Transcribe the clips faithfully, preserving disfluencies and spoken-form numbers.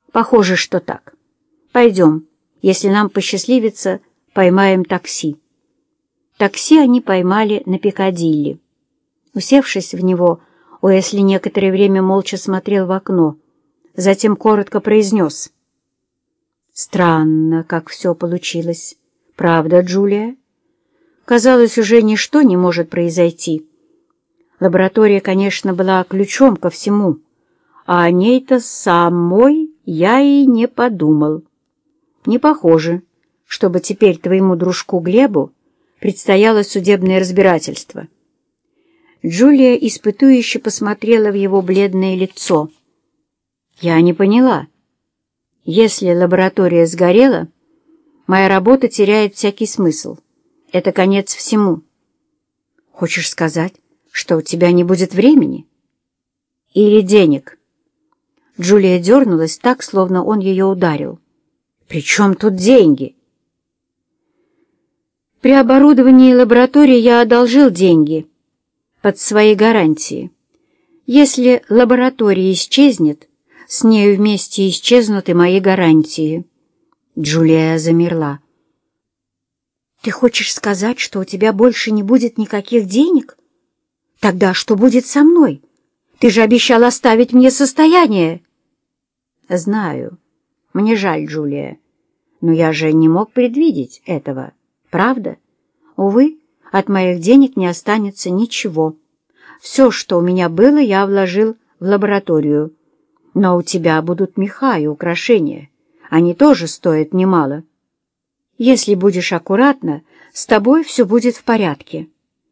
Похоже, что так. Пойдем, если нам посчастливится, поймаем такси. Такси они поймали на Пикадилли. Усевшись в него, Уэсли некоторое время молча смотрел в окно, затем коротко произнес: «Странно, как все получилось. Правда, Джулия? Казалось, уже ничто не может произойти. Лаборатория, конечно, была ключом ко всему, а о ней-то самой я и не подумал. Не похоже, чтобы теперь твоему дружку Глебу предстояло судебное разбирательство». Джулия испытующе посмотрела в его бледное лицо. «Я не поняла. Если лаборатория сгорела, моя работа теряет всякий смысл. Это конец всему. Хочешь сказать, что у тебя не будет времени? Или денег?» Джулия дернулась так, словно он ее ударил. «При чем тут деньги?» «При оборудовании лаборатории я одолжил деньги под свои гарантии. Если лаборатория исчезнет, с нею вместе исчезнут и мои гарантии». Джулия замерла. «Ты хочешь сказать, что у тебя больше не будет никаких денег? Тогда что будет со мной? Ты же обещал оставить мне состояние». «Знаю. Мне жаль, Джулия. Но я же не мог предвидеть этого. Правда? Увы, от моих денег не останется ничего. Все, что у меня было, я вложил в лабораторию. Но у тебя будут меха и украшения. Они тоже стоят немало. Если будешь аккуратна, с тобой все будет в порядке».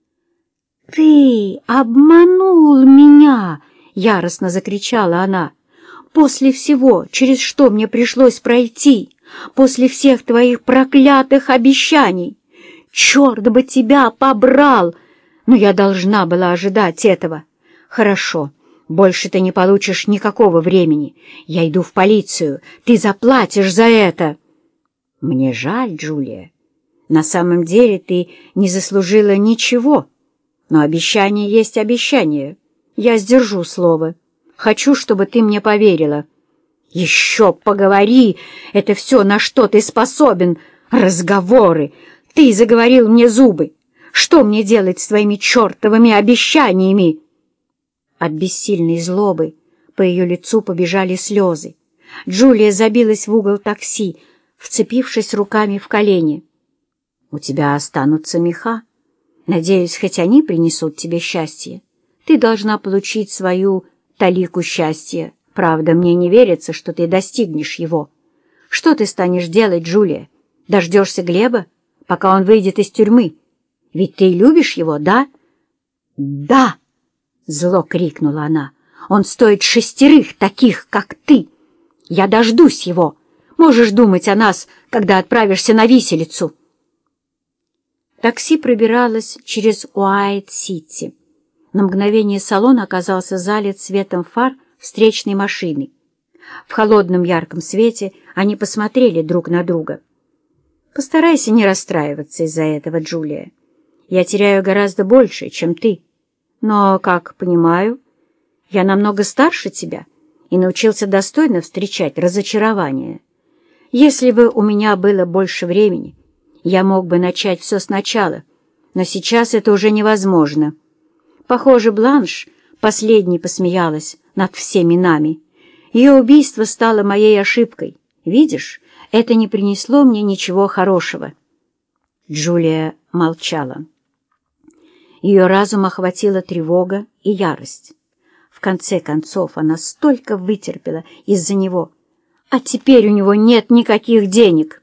«Ты обманул меня!» — яростно закричала она. «После всего, через что мне пришлось пройти, после всех твоих проклятых обещаний! Черт бы тебя побрал! Но я должна была ожидать этого. Хорошо, больше ты не получишь никакого времени. Я иду в полицию. Ты заплатишь за это». «Мне жаль, Джулия. На самом деле ты не заслужила ничего. Но обещание есть обещание. Я сдержу слово. Хочу, чтобы ты мне поверила». «Еще поговори! Это все, на что ты способен. Разговоры! Ты заговорил мне зубы. Что мне делать с твоими чертовыми обещаниями?» От бессильной злобы по ее лицу побежали слезы. Джулия забилась в угол такси, вцепившись руками в колени. «У тебя останутся меха. Надеюсь, хоть они принесут тебе счастье. Ты должна получить свою талику счастья. Правда, мне не верится, что ты достигнешь его. Что ты станешь делать, Джулия? Дождешься Глеба, пока он выйдет из тюрьмы? Ведь ты любишь его, да?» «Да!» — зло крикнула она. «Он стоит шестерых таких, как ты. Я дождусь его. Можешь думать о нас, когда отправишься на виселицу». Такси пробиралось через Уайт-Сити. На мгновение салон оказался залит светом фар встречной машины. В холодном ярком свете они посмотрели друг на друга. «Постарайся не расстраиваться из-за этого, Джулия. Я теряю гораздо больше, чем ты. Но, как понимаю, я намного старше тебя и научился достойно встречать разочарование. Если бы у меня было больше времени, я мог бы начать все сначала, но сейчас это уже невозможно». Похоже, Бланш последней посмеялась над всеми нами. Ее убийство стало моей ошибкой. Видишь, это не принесло мне ничего хорошего. Джулия молчала. Ее разум охватила тревога и ярость. В конце концов, она столько вытерпела из-за него, а теперь у него нет никаких денег.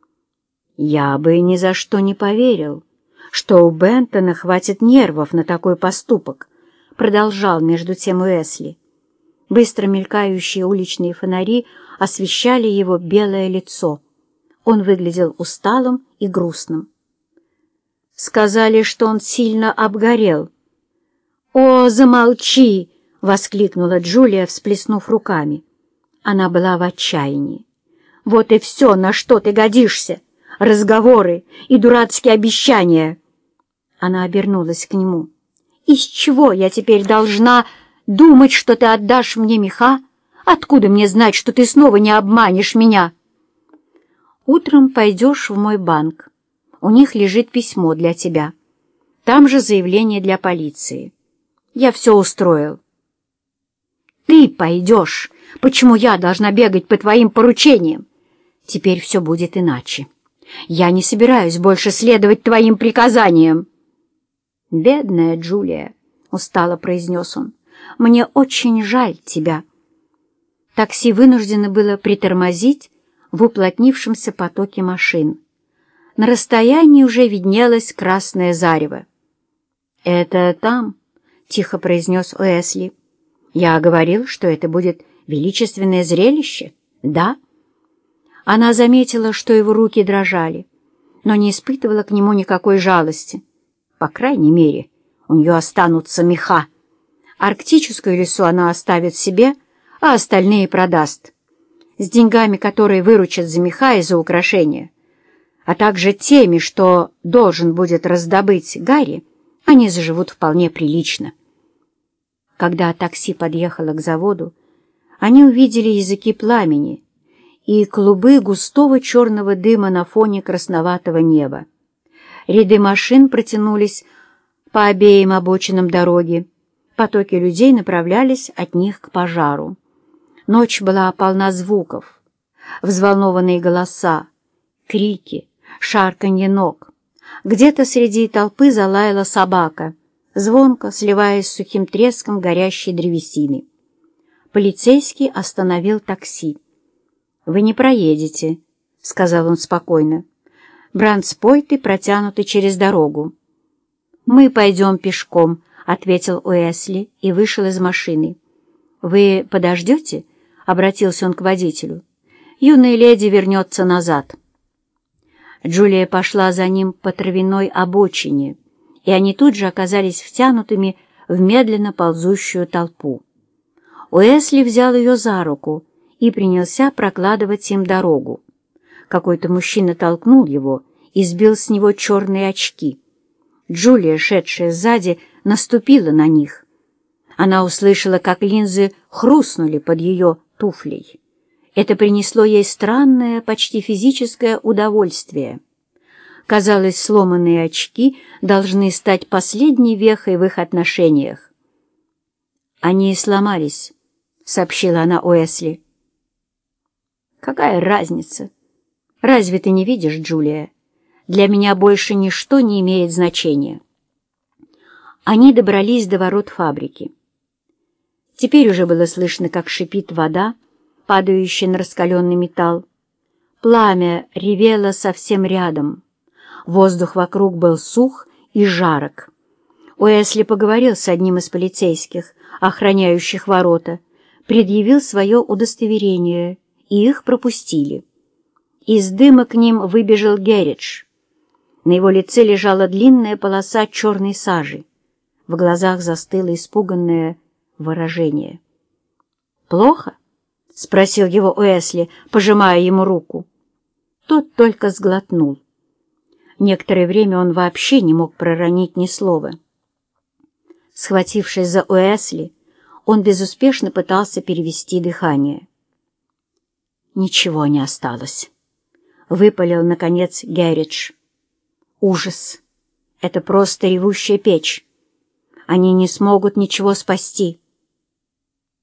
«Я бы ни за что не поверил, что у Бентона хватит нервов на такой поступок», — продолжал между тем Уэсли. Быстро мелькающие уличные фонари освещали его белое лицо. Он выглядел усталым и грустным. «Сказали, что он сильно обгорел». «О, замолчи!» — воскликнула Джулия, всплеснув руками. Она была в отчаянии. «Вот и все, на что ты годишься! Разговоры и дурацкие обещания!» Она обернулась к нему. «Из чего я теперь должна думать, что ты отдашь мне меха, Откуда мне знать, что ты снова не обманешь меня? Утром пойдешь в мой банк. У них лежит письмо для тебя. Там же заявление для полиции. Я все устроил. Ты пойдешь. Почему я должна бегать по твоим поручениям? Теперь все будет иначе. Я не собираюсь больше следовать твоим приказаниям. «Бедная Джулия», — устало произнес он, — «мне очень жаль тебя». Такси вынуждено было притормозить в уплотнившемся потоке машин. На расстоянии уже виднелось красное зарево. «Это там», — тихо произнес Уэсли. «Я говорил, что это будет величественное зрелище, да?» Она заметила, что его руки дрожали, но не испытывала к нему никакой жалости. По крайней мере, у нее останутся меха. Арктическую лису она оставит себе, а остальные продаст. С деньгами, которые выручат за меха и за украшения, а также теми, что должен будет раздобыть Гарри, они заживут вполне прилично. Когда такси подъехало к заводу, они увидели языки пламени и клубы густого черного дыма на фоне красноватого неба. Ряды машин протянулись по обеим обочинам дороги. Потоки людей направлялись от них к пожару. Ночь была полна звуков. Взволнованные голоса, крики, шарканье ног. Где-то среди толпы залаяла собака, звонко сливаясь с сухим треском горящей древесины. Полицейский остановил такси. «Вы не проедете», — сказал он спокойно. «Бранспойты протянуты через дорогу». «Мы пойдем пешком», — ответил Уэсли и вышел из машины. «Вы подождете?» — обратился он к водителю. «Юная леди вернется назад». Джулия пошла за ним по травяной обочине, и они тут же оказались втянутыми в медленно ползущую толпу. Уэсли взял ее за руку и принялся прокладывать им дорогу. Какой-то мужчина толкнул его и сбил с него черные очки. Джулия, шедшая сзади, наступила на них. Она услышала, как линзы хрустнули под ее туфлей. Это принесло ей странное, почти физическое удовольствие. Казалось, сломанные очки должны стать последней вехой в их отношениях. «Они сломались», — сообщила она Уэсли. «Какая разница? Разве ты не видишь, Джулия? Для меня больше ничто не имеет значения». Они добрались до ворот фабрики. Теперь уже было слышно, как шипит вода, падающая на раскаленный металл. Пламя ревело совсем рядом. Воздух вокруг был сух и жарок. Уэсли поговорил с одним из полицейских, охраняющих ворота, предъявил свое удостоверение, и их пропустили. Из дыма к ним выбежал Герридж. На его лице лежала длинная полоса черной сажи. В глазах застыло испуганное выражение. «Плохо?» — спросил его Уэсли, пожимая ему руку. Тот только сглотнул. Некоторое время он вообще не мог проронить ни слова. Схватившись за Уэсли, он безуспешно пытался перевести дыхание. «Ничего не осталось», — выпалил, наконец, Герридж. «Ужас! Это просто ревущая печь. Они не смогут ничего спасти».